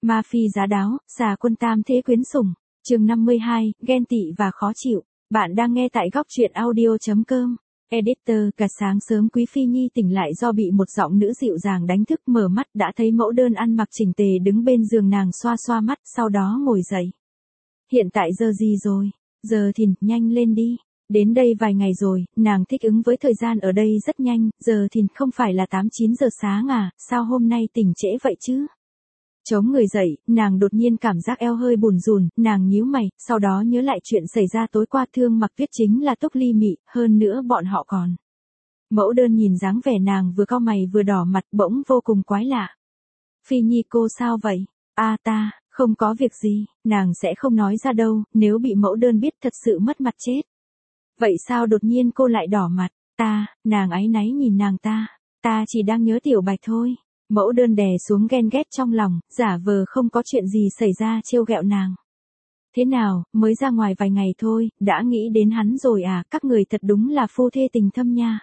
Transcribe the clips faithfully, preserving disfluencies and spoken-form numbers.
Ma phi giá đáo, xà quân tam thế quyến sủng. Chương năm mươi hai, ghen tị và khó chịu. Bạn đang nghe tại góc truyện audio chấm com. Editor, cả sáng sớm Quý Phi Nhi tỉnh lại do bị một giọng nữ dịu dàng đánh thức, mở mắt đã thấy mẫu đơn ăn mặc chỉnh tề đứng bên giường nàng, xoa xoa mắt, sau đó ngồi dậy. Hiện tại giờ gì rồi? Giờ thìn, nhanh lên đi. Đến đây vài ngày rồi, nàng thích ứng với thời gian ở đây rất nhanh, giờ thìn không phải là tám chín giờ sáng à, sao hôm nay tỉnh trễ vậy chứ? Chống người dậy, nàng đột nhiên cảm giác eo hơi bùn rùn, nàng nhíu mày, sau đó nhớ lại chuyện xảy ra tối qua. Thương Mặc Tuyết chính là Túc Ly Mị, hơn nữa bọn họ còn. Mẫu đơn nhìn dáng vẻ nàng vừa cau mày vừa đỏ mặt, bỗng vô cùng quái lạ. Phi Nhi cô sao vậy? A à, ta, không có việc gì, nàng sẽ không nói ra đâu, nếu bị mẫu đơn biết thật sự mất mặt chết. Vậy sao đột nhiên cô lại đỏ mặt? Ta, nàng áy náy nhìn nàng ta, ta chỉ đang nhớ Tiểu Bạch thôi. Mẫu đơn đè xuống ghen ghét trong lòng, giả vờ không có chuyện gì xảy ra trêu ghẹo nàng. Thế nào, mới ra ngoài vài ngày thôi, đã nghĩ đến hắn rồi à, các người thật đúng là phu thê tình thâm nha.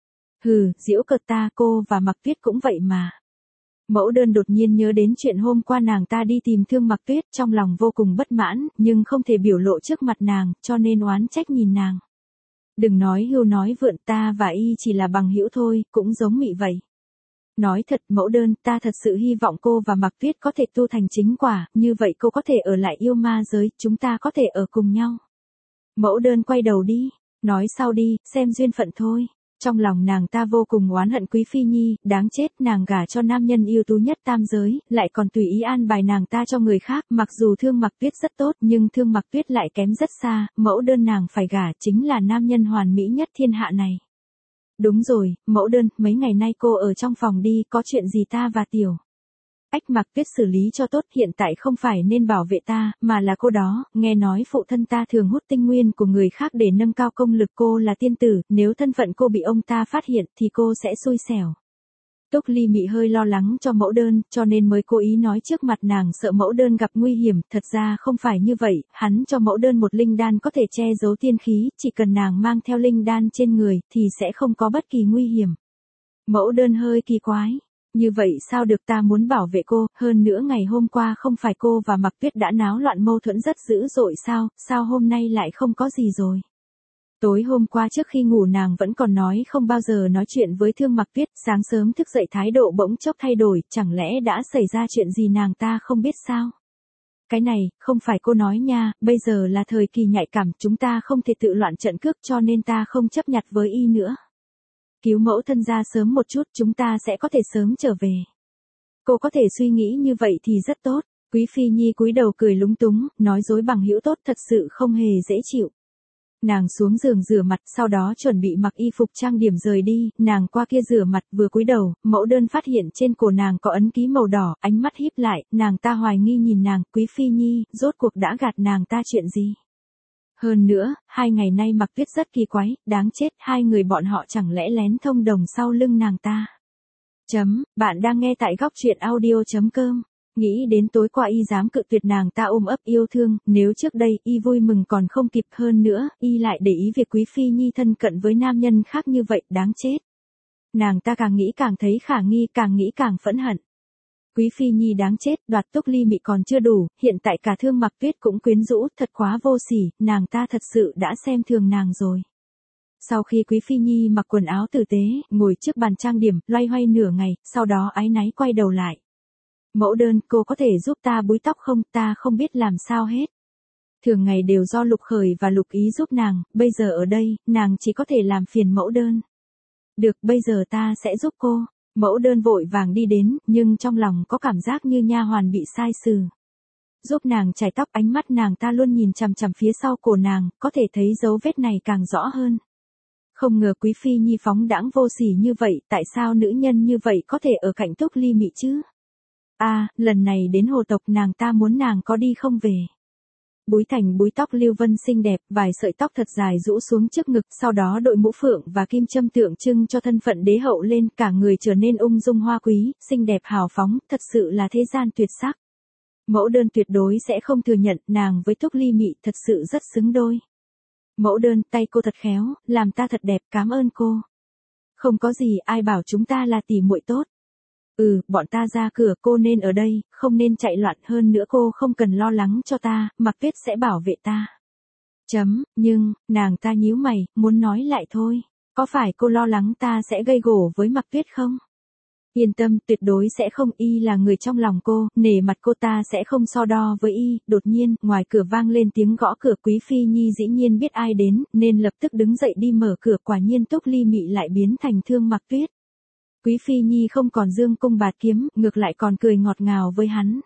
Hừ, giễu cợt ta, cô và Mặc Tuyết cũng vậy mà. Mẫu đơn đột nhiên nhớ đến chuyện hôm qua nàng ta đi tìm Thương Mặc Tuyết, trong lòng vô cùng bất mãn, nhưng không thể biểu lộ trước mặt nàng, cho nên oán trách nhìn nàng. Đừng nói hưu nói vượn, ta và y chỉ là bằng hữu thôi, cũng giống Mị vậy. Nói thật mẫu đơn, ta thật sự hy vọng cô và Mặc Tuyết có thể tu thành chính quả, như vậy cô có thể ở lại yêu ma giới, chúng ta có thể ở cùng nhau. Mẫu đơn quay đầu đi, nói sau đi, xem duyên phận thôi. Trong lòng nàng ta vô cùng oán hận Quý Phi Nhi, đáng chết, nàng gả cho nam nhân ưu tú nhất tam giới, lại còn tùy ý an bài nàng ta cho người khác. Mặc dù Thương Mặc Tuyết rất tốt, nhưng Thương Mặc Tuyết lại kém rất xa, mẫu đơn nàng phải gả chính là nam nhân hoàn mỹ nhất thiên hạ này. Đúng rồi, mẫu đơn, mấy ngày nay cô ở trong phòng đi, có chuyện gì ta và Tiểu Ách Mặc Tuyết xử lý cho tốt, hiện tại không phải nên bảo vệ ta, mà là cô đó, nghe nói phụ thân ta thường hút tinh nguyên của người khác để nâng cao công lực, cô là tiên tử, nếu thân phận cô bị ông ta phát hiện thì cô sẽ xui xẻo. Túc Ly Mị hơi lo lắng cho mẫu đơn, cho nên mới cố ý nói trước mặt nàng, sợ mẫu đơn gặp nguy hiểm, thật ra không phải như vậy, hắn cho mẫu đơn một linh đan có thể che giấu tiên khí, chỉ cần nàng mang theo linh đan trên người, thì sẽ không có bất kỳ nguy hiểm. Mẫu đơn hơi kỳ quái, như vậy sao được, ta muốn bảo vệ cô, hơn nữa ngày hôm qua không phải cô và Mặc Tuyết đã náo loạn mâu thuẫn rất dữ dội sao, sao hôm nay lại không có gì rồi. Tối hôm qua trước khi ngủ nàng vẫn còn nói không bao giờ nói chuyện với Thương Mặc Tuyết, sáng sớm thức dậy thái độ bỗng chốc thay đổi, chẳng lẽ đã xảy ra chuyện gì nàng ta không biết sao? Cái này, không phải cô nói nha, bây giờ là thời kỳ nhạy cảm, chúng ta không thể tự loạn trận cước, cho nên ta không chấp nhặt với y nữa. Cứu mẫu thân ra sớm một chút, chúng ta sẽ có thể sớm trở về. Cô có thể suy nghĩ như vậy thì rất tốt. Quý Phi Nhi cúi đầu cười lúng túng, nói dối bằng hữu tốt thật sự không hề dễ chịu. Nàng xuống giường rửa mặt, sau đó chuẩn bị mặc y phục trang điểm rời đi, nàng qua kia rửa mặt, vừa cúi đầu, mẫu đơn phát hiện trên cổ nàng có ấn ký màu đỏ, ánh mắt híp lại, nàng ta hoài nghi nhìn nàng, Quý Phi Nhi, rốt cuộc đã gạt nàng ta chuyện gì? Hơn nữa, hai ngày nay Mặc Tuyết rất kỳ quái, đáng chết, hai người bọn họ chẳng lẽ lén thông đồng sau lưng nàng ta. Chấm, bạn đang nghe tại góc truyện audio chấm com. Nghĩ đến tối qua y dám cự tuyệt nàng ta ôm ấp yêu thương, nếu trước đây y vui mừng còn không kịp, hơn nữa, y lại để ý việc Quý Phi Nhi thân cận với nam nhân khác như vậy, đáng chết. Nàng ta càng nghĩ càng thấy khả nghi, càng nghĩ càng phẫn hận. Quý Phi Nhi đáng chết, đoạt Túc Ly Mị còn chưa đủ, hiện tại cả Thương Mặc Tuyết cũng quyến rũ, thật quá vô sỉ, nàng ta thật sự đã xem thường nàng rồi. Sau khi Quý Phi Nhi mặc quần áo tử tế, ngồi trước bàn trang điểm, loay hoay nửa ngày, sau đó áy náy quay đầu lại. Mẫu đơn, cô có thể giúp ta búi tóc không, ta không biết làm sao hết. Thường ngày đều do Lục Khởi và Lục Ý giúp nàng, bây giờ ở đây, nàng chỉ có thể làm phiền mẫu đơn. Được, bây giờ ta sẽ giúp cô. Mẫu đơn vội vàng đi đến, nhưng trong lòng có cảm giác như nha hoàn bị sai xử. Giúp nàng chải tóc, ánh mắt nàng ta luôn nhìn chằm chằm phía sau cổ nàng, có thể thấy dấu vết này càng rõ hơn. Không ngờ Quý Phi Nhi phóng đãng vô sỉ như vậy, tại sao nữ nhân như vậy có thể ở cạnh Túc Ly Mị chứ? À, lần này đến hồ tộc nàng ta muốn nàng có đi không về. Búi thành búi tóc lưu vân xinh đẹp, vài sợi tóc thật dài rũ xuống trước ngực, sau đó đội mũ phượng và kim châm tượng trưng cho thân phận đế hậu lên, cả người trở nên ung dung hoa quý, xinh đẹp hào phóng, thật sự là thế gian tuyệt sắc. Mẫu đơn tuyệt đối sẽ không thừa nhận, nàng với Túc Ly Mị thật sự rất xứng đôi. Mẫu đơn, tay cô thật khéo, làm ta thật đẹp, cảm ơn cô. Không có gì, ai bảo chúng ta là tỷ muội tốt. Ừ, bọn ta ra cửa, cô nên ở đây, không nên chạy loạn, hơn nữa cô không cần lo lắng cho ta, Mạc Tuyết sẽ bảo vệ ta. Chấm, nhưng, nàng ta nhíu mày, muốn nói lại thôi. Có phải cô lo lắng ta sẽ gây gổ với Mạc Tuyết không? Yên tâm, tuyệt đối sẽ không, y là người trong lòng cô, nể mặt cô ta sẽ không so đo với y. Đột nhiên, ngoài cửa vang lên tiếng gõ cửa. Quý Phi Nhi dĩ nhiên biết ai đến, nên lập tức đứng dậy đi mở cửa. Quả nhiên Túc Ly Mị lại biến thành Thương Mạc Tuyết. Quý Phi Nhi không còn dương cung bạt kiếm, ngược lại còn cười ngọt ngào với hắn.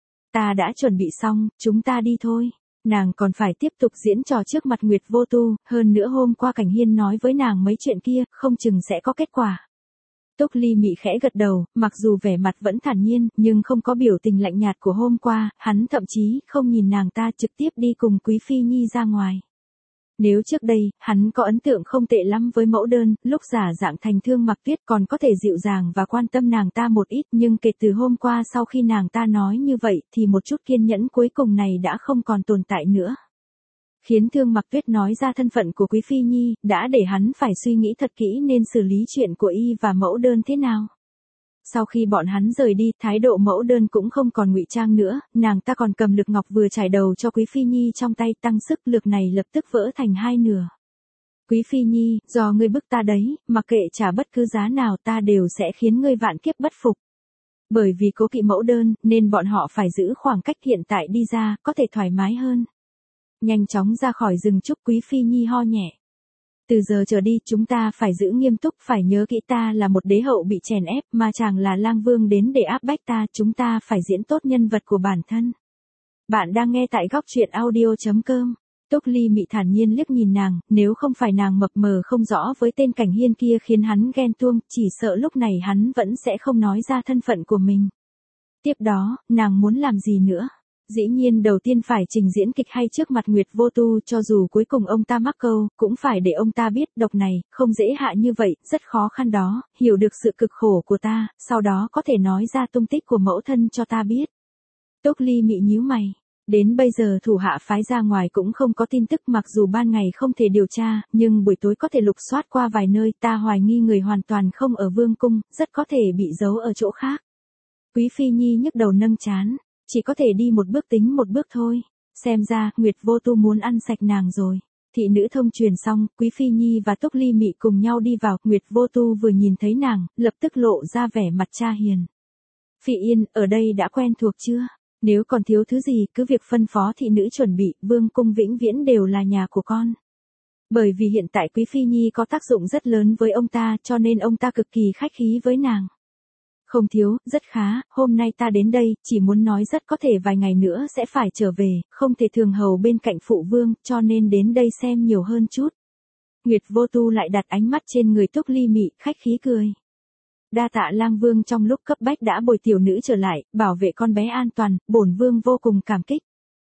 Ta đã chuẩn bị xong, chúng ta đi thôi. Nàng còn phải tiếp tục diễn trò trước mặt Nguyệt Vô Tu, hơn nữa hôm qua Cảnh Hiên nói với nàng mấy chuyện kia, không chừng sẽ có kết quả. Túc Ly Mị khẽ gật đầu, mặc dù vẻ mặt vẫn thản nhiên, nhưng không có biểu tình lạnh nhạt của hôm qua, hắn thậm chí không nhìn nàng ta, trực tiếp đi cùng Quý Phi Nhi ra ngoài. Nếu trước đây, hắn có ấn tượng không tệ lắm với mẫu đơn, lúc giả dạng thành Thương Mạc Tuyết còn có thể dịu dàng và quan tâm nàng ta một ít, nhưng kể từ hôm qua sau khi nàng ta nói như vậy thì một chút kiên nhẫn cuối cùng này đã không còn tồn tại nữa. Khiến Thương Mạc Tuyết nói ra thân phận của Quý Phi Nhi, đã để hắn phải suy nghĩ thật kỹ nên xử lý chuyện của y và mẫu đơn thế nào. Sau khi bọn hắn rời đi, thái độ mẫu đơn cũng không còn ngụy trang nữa, nàng ta còn cầm lược ngọc vừa trải đầu cho Quý Phi Nhi trong tay, tăng sức, lược này lập tức vỡ thành hai nửa. Quý Phi Nhi, do ngươi bức ta đấy, mặc kệ trả bất cứ giá nào ta đều sẽ khiến ngươi vạn kiếp bất phục. Bởi vì cố kỵ mẫu đơn, nên bọn họ phải giữ khoảng cách, hiện tại đi ra, có thể thoải mái hơn. Nhanh chóng ra khỏi rừng trúc. Quý Phi Nhi ho nhẹ. Từ giờ trở đi chúng ta phải giữ nghiêm túc, phải nhớ kỹ ta là một đế hậu bị chèn ép, mà chàng là lang vương đến để áp bách ta, chúng ta phải diễn tốt nhân vật của bản thân. Bạn đang nghe tại góc truyện audio chấm com. Túc Ly Mị thản nhiên liếc nhìn nàng, nếu không phải nàng mập mờ không rõ với tên Cảnh Hiên kia khiến hắn ghen tuông, chỉ sợ lúc này hắn vẫn sẽ không nói ra thân phận của mình. Tiếp đó, nàng muốn làm gì nữa? Dĩ nhiên đầu tiên phải trình diễn kịch hay trước mặt Nguyệt Vô Tu, cho dù cuối cùng ông ta mắc câu, cũng phải để ông ta biết độc này, không dễ hạ như vậy, rất khó khăn đó, hiểu được sự cực khổ của ta, sau đó có thể nói ra tung tích của mẫu thân cho ta biết. Túc Ly Mị nhíu mày. Đến bây giờ thủ hạ phái ra ngoài cũng không có tin tức, mặc dù ban ngày không thể điều tra, nhưng buổi tối có thể lục soát qua vài nơi, ta hoài nghi người hoàn toàn không ở vương cung, rất có thể bị giấu ở chỗ khác. Quý Phi Nhi nhức đầu nâng trán. Chỉ có thể đi một bước tính một bước thôi. Xem ra, Nguyệt Vô Tu muốn ăn sạch nàng rồi. Thị nữ thông truyền xong, Quý Phi Nhi và Túc Ly Mị cùng nhau đi vào. Nguyệt Vô Tu vừa nhìn thấy nàng, lập tức lộ ra vẻ mặt cha hiền. Phi Yên, ở đây đã quen thuộc chưa? Nếu còn thiếu thứ gì, cứ việc phân phó thị nữ chuẩn bị, vương cung vĩnh viễn đều là nhà của con. Bởi vì hiện tại Quý Phi Nhi có tác dụng rất lớn với ông ta, cho nên ông ta cực kỳ khách khí với nàng. Không thiếu, rất khá, hôm nay ta đến đây, chỉ muốn nói rất có thể vài ngày nữa sẽ phải trở về, không thể thường hầu bên cạnh phụ vương, cho nên đến đây xem nhiều hơn chút. Nguyệt Vô Tu lại đặt ánh mắt trên người Túc Ly Mị, khách khí cười. Đa tạ lang vương trong lúc cấp bách đã bồi tiểu nữ trở lại, bảo vệ con bé an toàn, bổn vương vô cùng cảm kích.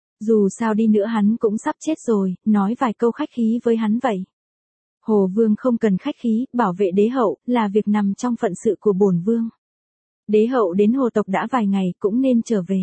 Dù sao đi nữa hắn cũng sắp chết rồi, nói vài câu khách khí với hắn vậy. Hồ vương không cần khách khí, bảo vệ đế hậu, là việc nằm trong phận sự của bổn vương. Đế hậu đến hồ tộc đã vài ngày, cũng nên trở về.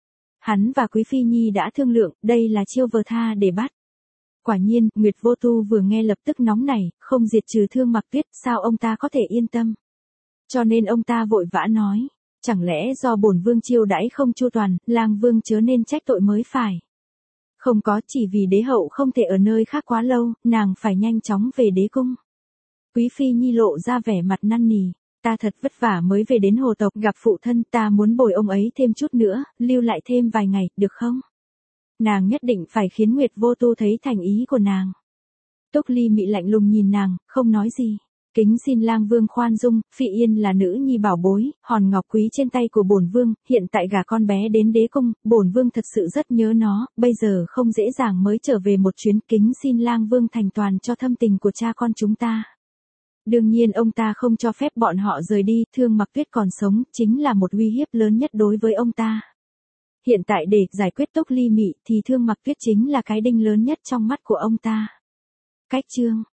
Hắn và Quý Phi Nhi đã thương lượng, đây là chiêu vờ tha để bắt. Quả nhiên, Nguyệt Vô Tu vừa nghe lập tức nóng nảy, không diệt trừ Thương Mạc Tuyết, sao ông ta có thể yên tâm. Cho nên ông ta vội vã nói, chẳng lẽ do bổn vương chiêu đãi không chu toàn, lang vương chớ nên trách tội mới phải. Không có, chỉ vì đế hậu không thể ở nơi khác quá lâu, nàng phải nhanh chóng về đế cung. Quý Phi Nhi lộ ra vẻ mặt năn nỉ. Ta thật vất vả mới về đến hồ tộc gặp phụ thân, ta muốn bồi ông ấy thêm chút nữa, lưu lại thêm vài ngày, được không? Nàng nhất định phải khiến Nguyệt Vô Tu thấy thành ý của nàng. Túc Ly Mị lạnh lùng nhìn nàng, không nói gì. Kính xin lang vương khoan dung, Phi Yên là nữ nhi bảo bối, hòn ngọc quý trên tay của bổn vương, hiện tại gả con bé đến đế cung, bổn vương thật sự rất nhớ nó, bây giờ không dễ dàng mới trở về một chuyến, kính xin lang vương thành toàn cho thâm tình của cha con chúng ta. Đương nhiên ông ta không cho phép bọn họ rời đi, Thương Mạc Tuyết còn sống, chính là một uy hiếp lớn nhất đối với ông ta. Hiện tại để giải quyết Túc Ly Mị thì Thương Mạc Tuyết chính là cái đinh lớn nhất trong mắt của ông ta. Cách chương